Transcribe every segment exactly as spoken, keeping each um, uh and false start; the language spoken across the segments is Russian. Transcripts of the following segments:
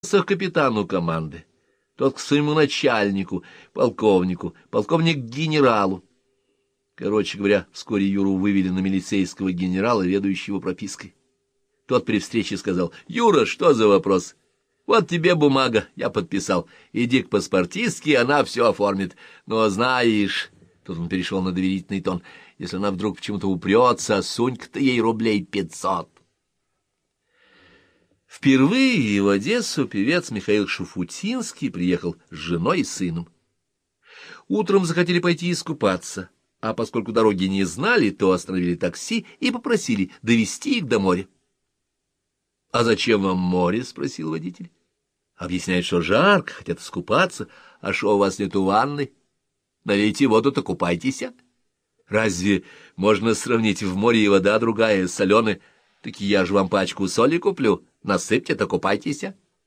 к капитану команды, тот к своему начальнику, полковнику, полковник к генералу. Короче говоря, вскоре Юру вывели на милицейского генерала, ведущего пропиской. Тот при встрече сказал: «Юра, что за вопрос? Вот тебе бумага, я подписал. Иди к паспортистке, она все оформит. Но знаешь...» Тут он перешел на доверительный тон: «если она вдруг почему-то упрется, сунь-ка ты ей рублей пятьсот». Впервые в Одессу певец Михаил Шуфутинский приехал с женой и сыном. Утром захотели пойти искупаться, а поскольку дороги не знали, то остановили такси и попросили довезти их до моря. — А зачем вам море? — спросил водитель. — Объясняют, что жарко, хотят искупаться. А что, у вас нету ванны? Налейте воду-то, купайтесь. Разве можно сравнить? В море и вода другая, соленая. Так я же вам пачку соли куплю. Насыпьте-то, купайтесь.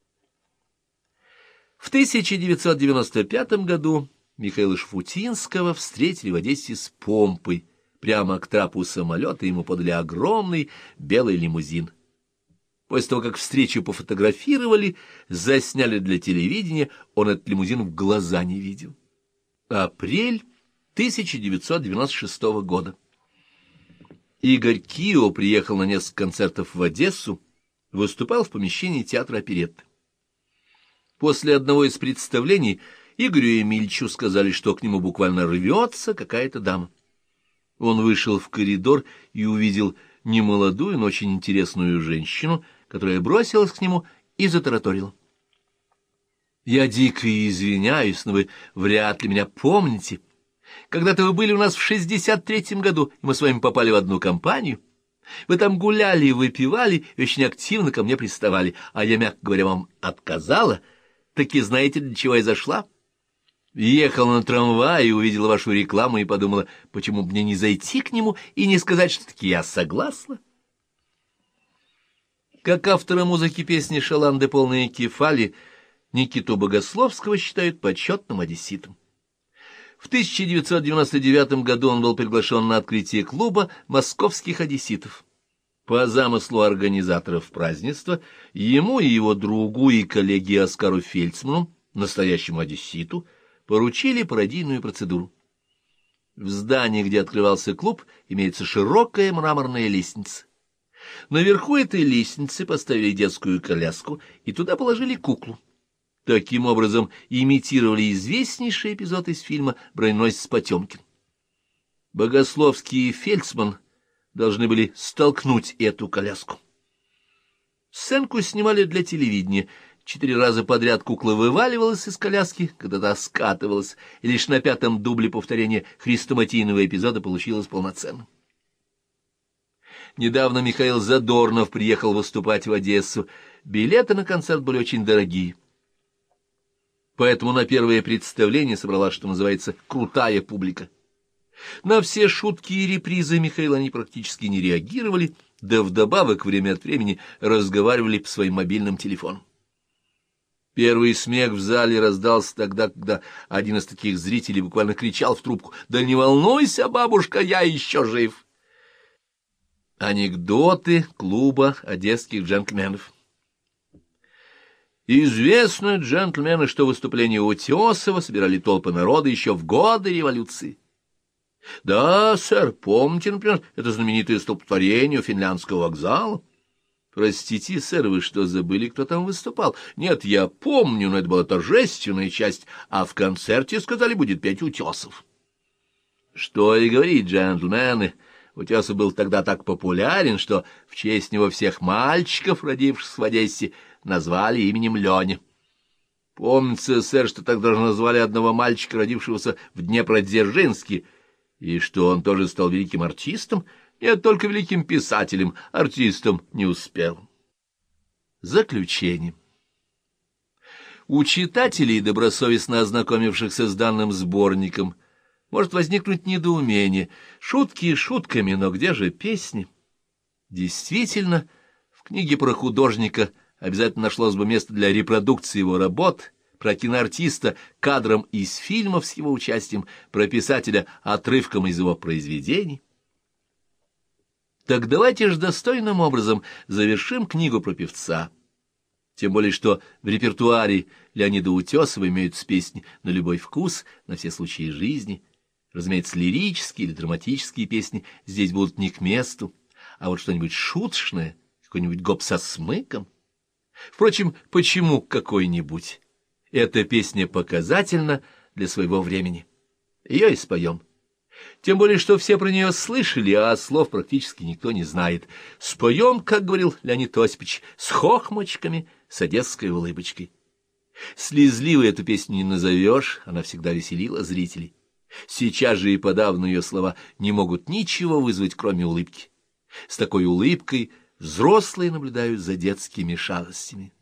В тысяча девятьсот девяносто пятом году Михаила Шуфутинского встретили в Одессе с помпой. Прямо к трапу самолета ему подали огромный белый лимузин. После того, как встречу пофотографировали, засняли для телевидения, он этот лимузин в глаза не видел. Апрель тысяча девятьсот девяносто шестого года. Игорь Кио приехал на несколько концертов в Одессу, выступал в помещении театра оперетты. После одного из представлений Игорю Эмильчу сказали, что к нему буквально рвется какая-то дама. Он вышел в коридор и увидел немолодую, но очень интересную женщину, которая бросилась к нему и затараторила: «Я дико извиняюсь, но вы вряд ли меня помните. Когда-то вы были у нас в шестьдесят третьем году, и мы с вами попали в одну компанию. Вы там гуляли, выпивали, и очень активно ко мне приставали, а я, мягко говоря, вам отказала. Таки знаете, для чего я зашла? Ехала на трамвае, увидела вашу рекламу и подумала, почему бы мне не зайти к нему и не сказать, что таки я согласна». Как автора музыки песни «Шаланды полные кефали» Никиту Богословского считают почетным одесситом. В тысяча девятьсот девяносто девятом году он был приглашен на открытие клуба московских одесситов. По замыслу организаторов празднества ему и его другу и коллеге Оскару Фельдсману, настоящему одесситу, поручили пародийную процедуру. В здании, где открывался клуб, имеется широкая мраморная лестница. Наверху этой лестницы поставили детскую коляску и туда положили куклу. Таким образом имитировали известнейший эпизод из фильма «Броненосец Потемкин». Богословский и Фельдсман должны были столкнуть эту коляску. Сценку снимали для телевидения. Четыре раза подряд кукла вываливалась из коляски, когда та скатывалась, и лишь на пятом дубле повторение хрестоматийного эпизода получилось полноценным. Недавно Михаил Задорнов приехал выступать в Одессу. Билеты на концерт были очень дорогие. Поэтому на первое представление собралась, что называется, крутая публика. На все шутки и репризы Михаила они практически не реагировали, да вдобавок время от времени разговаривали по своим мобильным телефонам. Первый смех в зале раздался тогда, когда один из таких зрителей буквально кричал в трубку: «Да не волнуйся, бабушка, я еще жив!» Анекдоты клуба одесских джентльменов. Известно, джентльмены, что выступления Утесова собирали толпы народа еще в годы революции. Да, сэр, помните, например, это знаменитое столпотворение у Финляндского вокзала? Простите, сэр, вы что, забыли, кто там выступал? Нет, я помню, но это была торжественная часть, а в концерте, сказали, будет петь Утесов. Что и говорить, джентльмены, Утесов был тогда так популярен, что в честь него всех мальчиков, родившихся в Одессе, назвали именем Леня. Помнится, сэр, что тогда же назвали одного мальчика, родившегося в Днепродзержинске, и что он тоже стал великим артистом. Нет, только великим писателем, артистом не успел. Заключение. У читателей, добросовестно ознакомившихся с данным сборником, может возникнуть недоумение. Шутки шутками, но где же песни? Действительно, в книге про художника обязательно нашлось бы место для репродукции его работ, про киноартиста кадром из фильмов с его участием, про писателя отрывком из его произведений. Так давайте же достойным образом завершим книгу про певца. Тем более, что в репертуаре Леонида Утесова имеются песни на любой вкус, на все случаи жизни. Разумеется, лирические или драматические песни здесь будут не к месту, а вот что-нибудь шуточное, какой-нибудь гоп со смыком. Впрочем, почему какой-нибудь? Эта песня показательна для своего времени. Ее и споем. Тем более, что все про нее слышали, а слов практически никто не знает. Споем, как говорил Леонид Осипович, с хохмочками, с одесской улыбочкой. Слезливой эту песню не назовешь, она всегда веселила зрителей. Сейчас же и подавно ее слова не могут ничего вызвать, кроме улыбки. С такой улыбкой взрослые наблюдают за детскими шалостями.